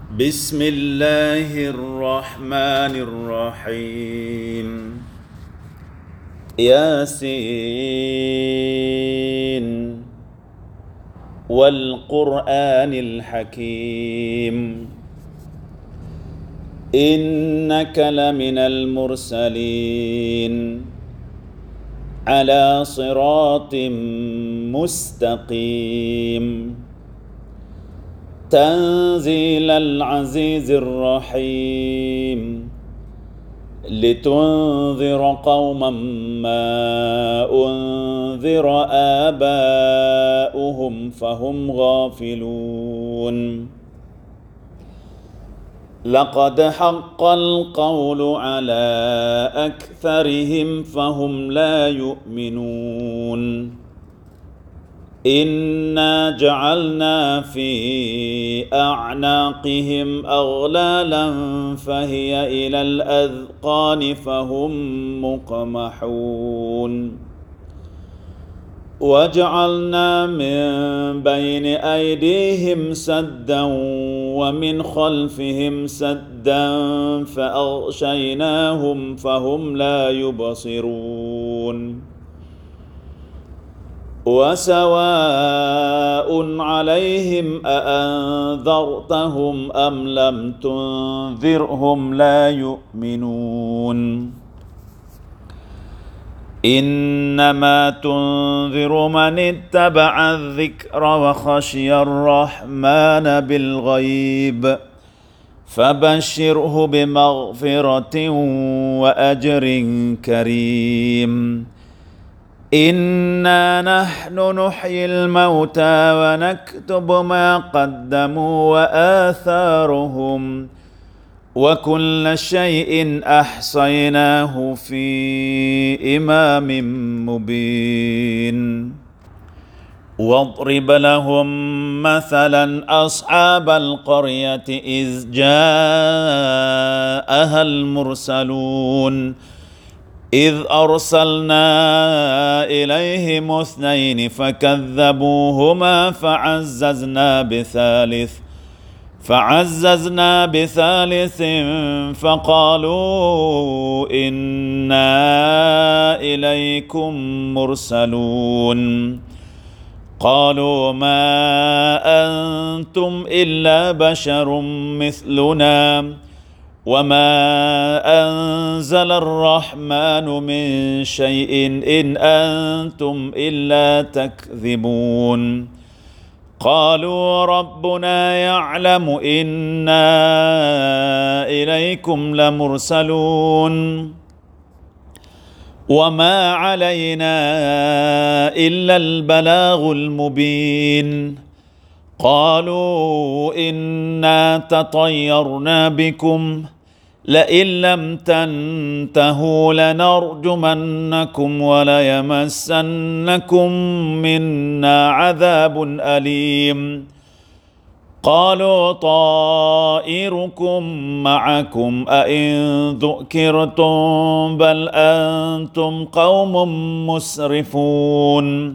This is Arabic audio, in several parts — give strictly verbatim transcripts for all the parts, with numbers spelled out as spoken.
بسم الله الرحمن الرحيم ياسين والقرآن الحكيم إنك لمن المرسلين على صراط مستقيم تنزيل العزيز الرحيم لتنذر قوما ما أنذر آباؤهم فهم غافلون لقد حق القول على أكثرهم فهم لا يؤمنون إنا جعلنا في أعناقهم أغلالا فهي إلى الأذقان فهم مقمحون وجعلنا من بين أيديهم سدا ومن خلفهم سدا فأغشيناهم فهم لا يبصرون وسواء عليهم أأنذرتهم أم لم تنذرهم لا يؤمنون إنما تنذر من اتبع الذكر وخشي الرحمن بالغيب فبشره بمغفرة وأجر كريم إنا نحن نحيي الموتى ونكتب ما قدموا وآثارهم وكل شيء أحصيناه في إمام مبين واضرب لهم مثلا أصحاب القرية إذ جاءها المرسلون إذ أرسلنا إليهم اثنين فكذبوهما فعززنا بثالث فعززنا بثالث فقالوا إنا إليكم مرسلون قالوا ما أنتم إلا بشر مثلنا وما أنزل الرحمن من شيء إن أنتم إلا تكذبون قالوا ربنا يعلم إنا إليكم لمرسلون وما علينا إلا البلاغ المبين قالوا إنا تطيرنا بكم لئن لم تنتهوا لنرجمنكم وليمسنكم منا عذاب أليم قالوا طائركم معكم أئن ذكرتم بل أنتم قوم مسرفون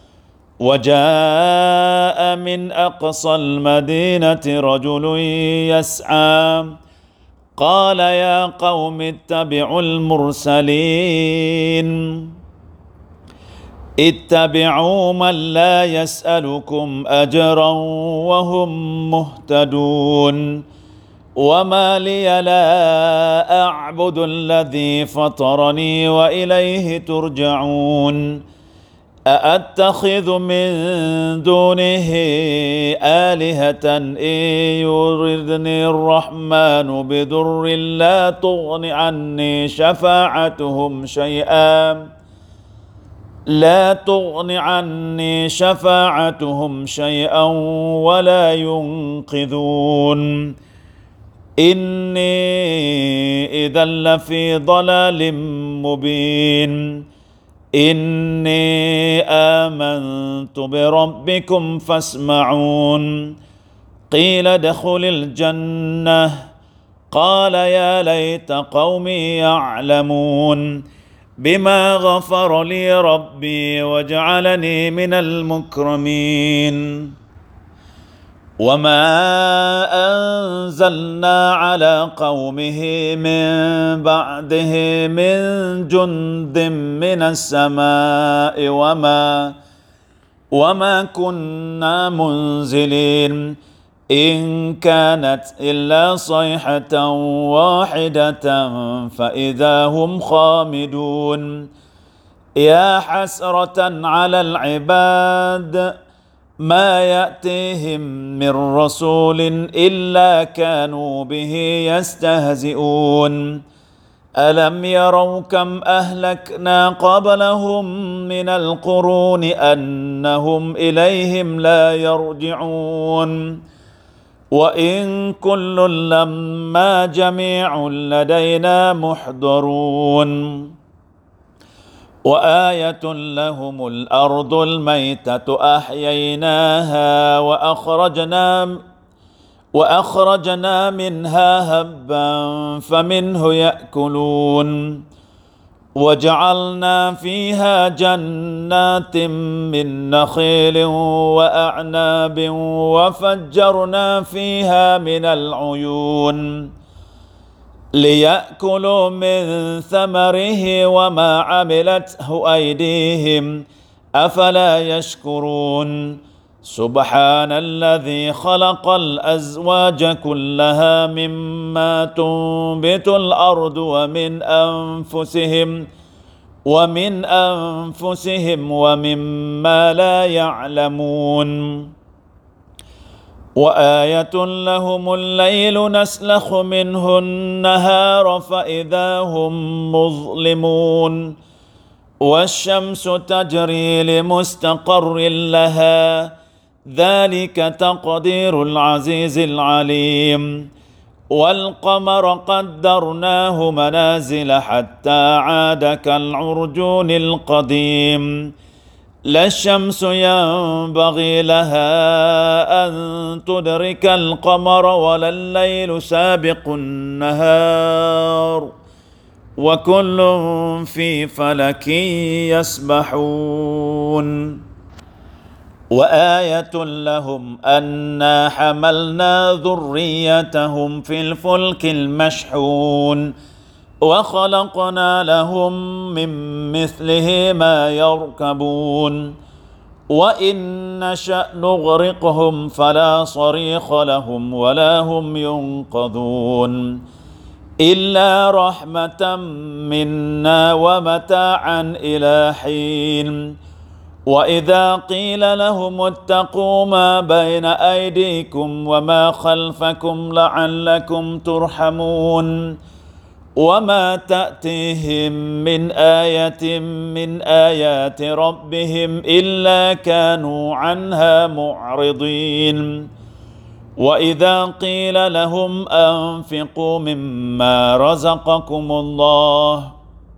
وجاء من أقصى المدينة رجل يسعى قال يا قوم اتبعوا المرسلين اتبعوا من لا يسألكم أجرا وهم مهتدون وما لي لا أعبد الذي فطرني وإليه ترجعون أأتخذ من دونه آلهة إن يردني الرحمن بضر لا تغن عني شفاعتهم شيئا لا تغن عني شفاعتهم شيئا ولا ينقذون إني إذا لفي ضلال مبين إني آمنت بربكم فاسمعون قيل ادخل الجنة قال يا ليت قومي يعلمون بما غفر لي ربي وجعلني من المكرمين وما أنزلنا على قومه من بعده من جند من السماء وما وما كنا منزلين إن كانت إلا صيحة واحدة فإذا هم خامدون يا حسرة على العباد ما يأتيهم من رسول إلا كانوا به يستهزئون ألم يروا كم أهلكنا قبلهم من القرون أنهم إليهم لا يرجعون وإن كل لما جميع لدينا محضرون وآية لهم الأرض الميتة أحييناها وأخرجنا وأخرجنا منها هبا فمنه يأكلون وجعلنا فيها جنات من نخيل وأعناب وفجرنا فيها من العيون ليأكلوا من ثمره وما عملته أيديهم أفلا يشكرون سبحان الذي خلق الأزواج كلها مما تنبت الأرض ومن أنفسهم ومن أنفسهم ومما لا يعلمون وآية لهم الليل نسلخ منه النهار فإذا هم مظلمون والشمس تجري لمستقر لها ذلك تقدير العزيز العليم والقمر قدرناه منازل حتى عاد كالعرجون القديم لا الشمس ينبغي لها أن تدرك القمر ولا الليل سابق النهار وكل في فلك يسبحون وآية لهم أنا حملنا ذريتهم في الفلك المشحون وخلقنا لهم من مثله ما يركبون وإن نشأ نغرقهم فلا صريخ لهم ولا هم ينقذون إلا رحمة منا ومتاعا إلى حين وإذا قيل لهم اتقوا ما بين أيديكم وما خلفكم لعلكم ترحمون وما تأتيهم من آية من آيات ربهم إلا كانوا عنها معرضين وإذا قيل لهم أنفقوا مما رزقكم الله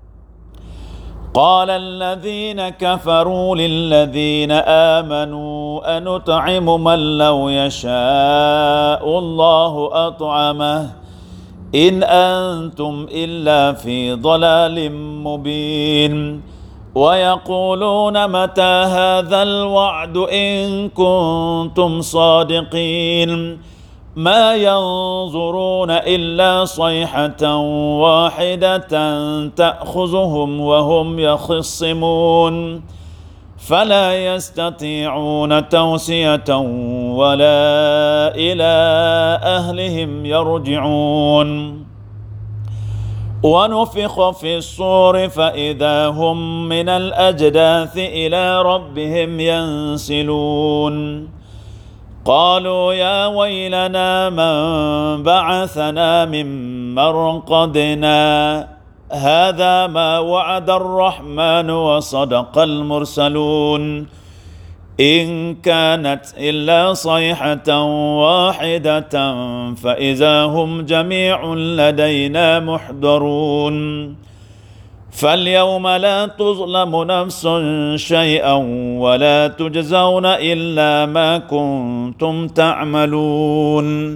قال الذين كفروا للذين آمنوا أنطعم من لو يشاء الله أطعمه إن أنتم إلا في ضلال مبين ويقولون متى هذا الوعد إن كنتم صادقين ما ينظرون إلا صيحة واحدة تأخذهم وهم يخصمون فلا يستطيعون توصية ولا إلى أهلهم يرجعون ونفخ في الصور فإذا هم من الأجداث إلى ربهم ينسلون قالوا يا ويلنا من بعثنا من مرقدنا هذا ما وعد الرحمن وصدق المرسلون إن كانت إلا صيحة واحدة فإذا هم جميع لدينا محضرون فاليوم لا تظلم نفس شيئا ولا تجزون إلا ما كنتم تعملون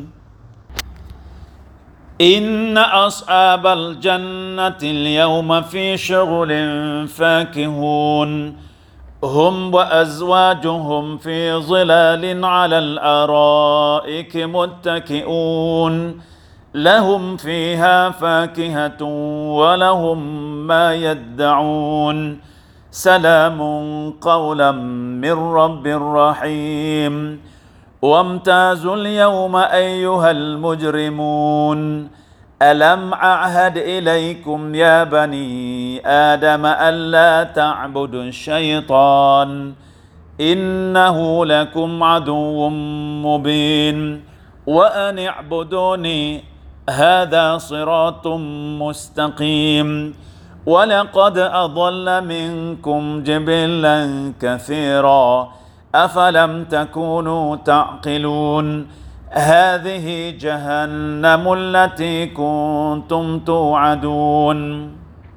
إن أصحاب الجنة اليوم في شغل فاكهون هم وأزواجهم في ظلال على الأرائك متكئون لهم فيها فاكهة ولهم ما يدعون سلام قولا من رب رحيم وامتازوا اليوم أيها المجرمون ألم أعهد إليكم يا بني آدم ألا تعبدوا الشيطان إنه لكم عدو مبين وأن اعبدوني هذا صراط مستقيم ولقد أضل منكم جبلا كثيرا أفلم تكونوا تعقلون هذه جهنم التي كنتم توعدون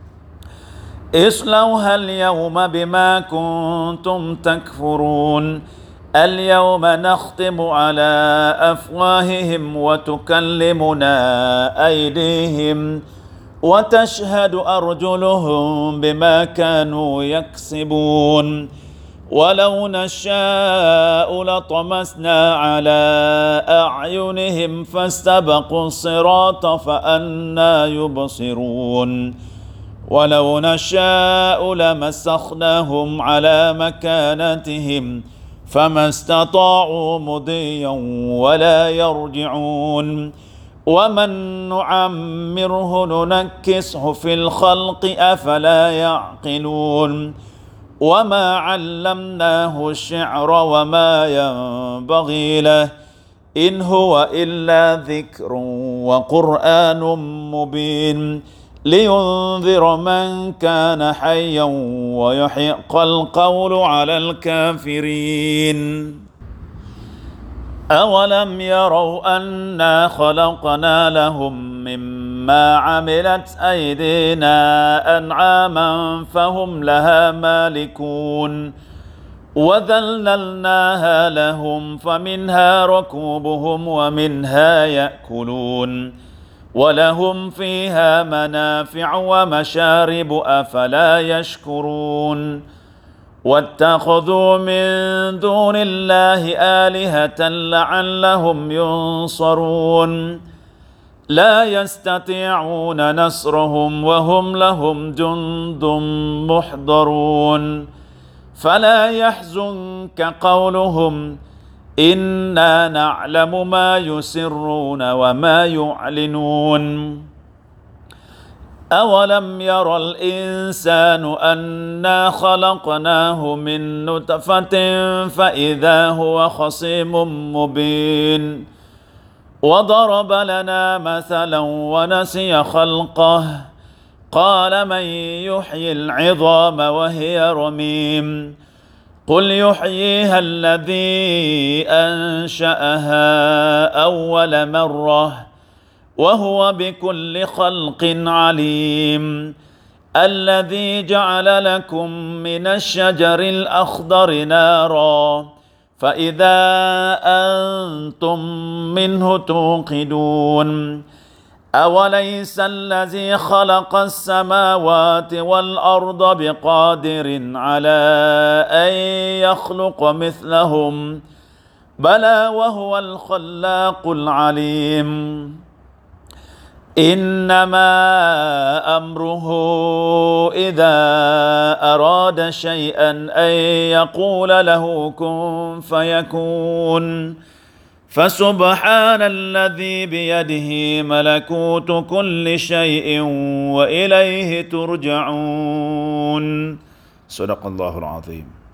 اصلوها اليوم بما كنتم تكفرون اليوم نختم على أفواههم وتكلمنا أيديهم وتشهد أرجلهم بما كانوا يكسبون ولو نشاء لطمسنا على أعينهم فاستبقوا الصراط فأنى يبصرون ولو نشاء لمسخناهم على مكانتهم فما استطاعوا مضيا ولا يرجعون ومن نعمره ننكسه في الخلق أفلا يعقلون وما علمناه الشعر وما ينبغي له إن هو إلا ذكر وقرآن مبين لينذر من كان حيا ويحق القول على الكافرين أولم يروا أنا خلقنا لهم مما عملت أيدينا أنعاما فهم لها مالكون وذللناها لهم فمنها ركوبهم ومنها يأكلون ولهم فيها منافع ومشارب أفلا يشكرون واتخذوا من دون الله آلهة لعلهم ينصرون لا يستطيعون نصرهم وهم لهم جند محضرون فلا يحزنك قولهم إنا نعلم ما يسرون وما يعلنون أولم ير الإنسان أنا خلقناه من نطفة فإذا هو خصيم مبين وضرب لنا مثلا ونسي خلقه قال من يحيي العظام وهي رميم قل يحييها الذي أنشأها أول مرة وهو بكل خلق عليم الذي جعل لكم من الشجر الأخضر نارا فإذا أنتم منه توقدون أوليس الذي خلق السماوات والأرض بقادر على أن يخلق مثلهم بلى وهو الخلاق العليم إنما أمره إذا أراد شيئا أن يقول له كن فيكون فسبحان الذي بيده ملكوت كل شيء وإليه ترجعون صدق الله العظيم.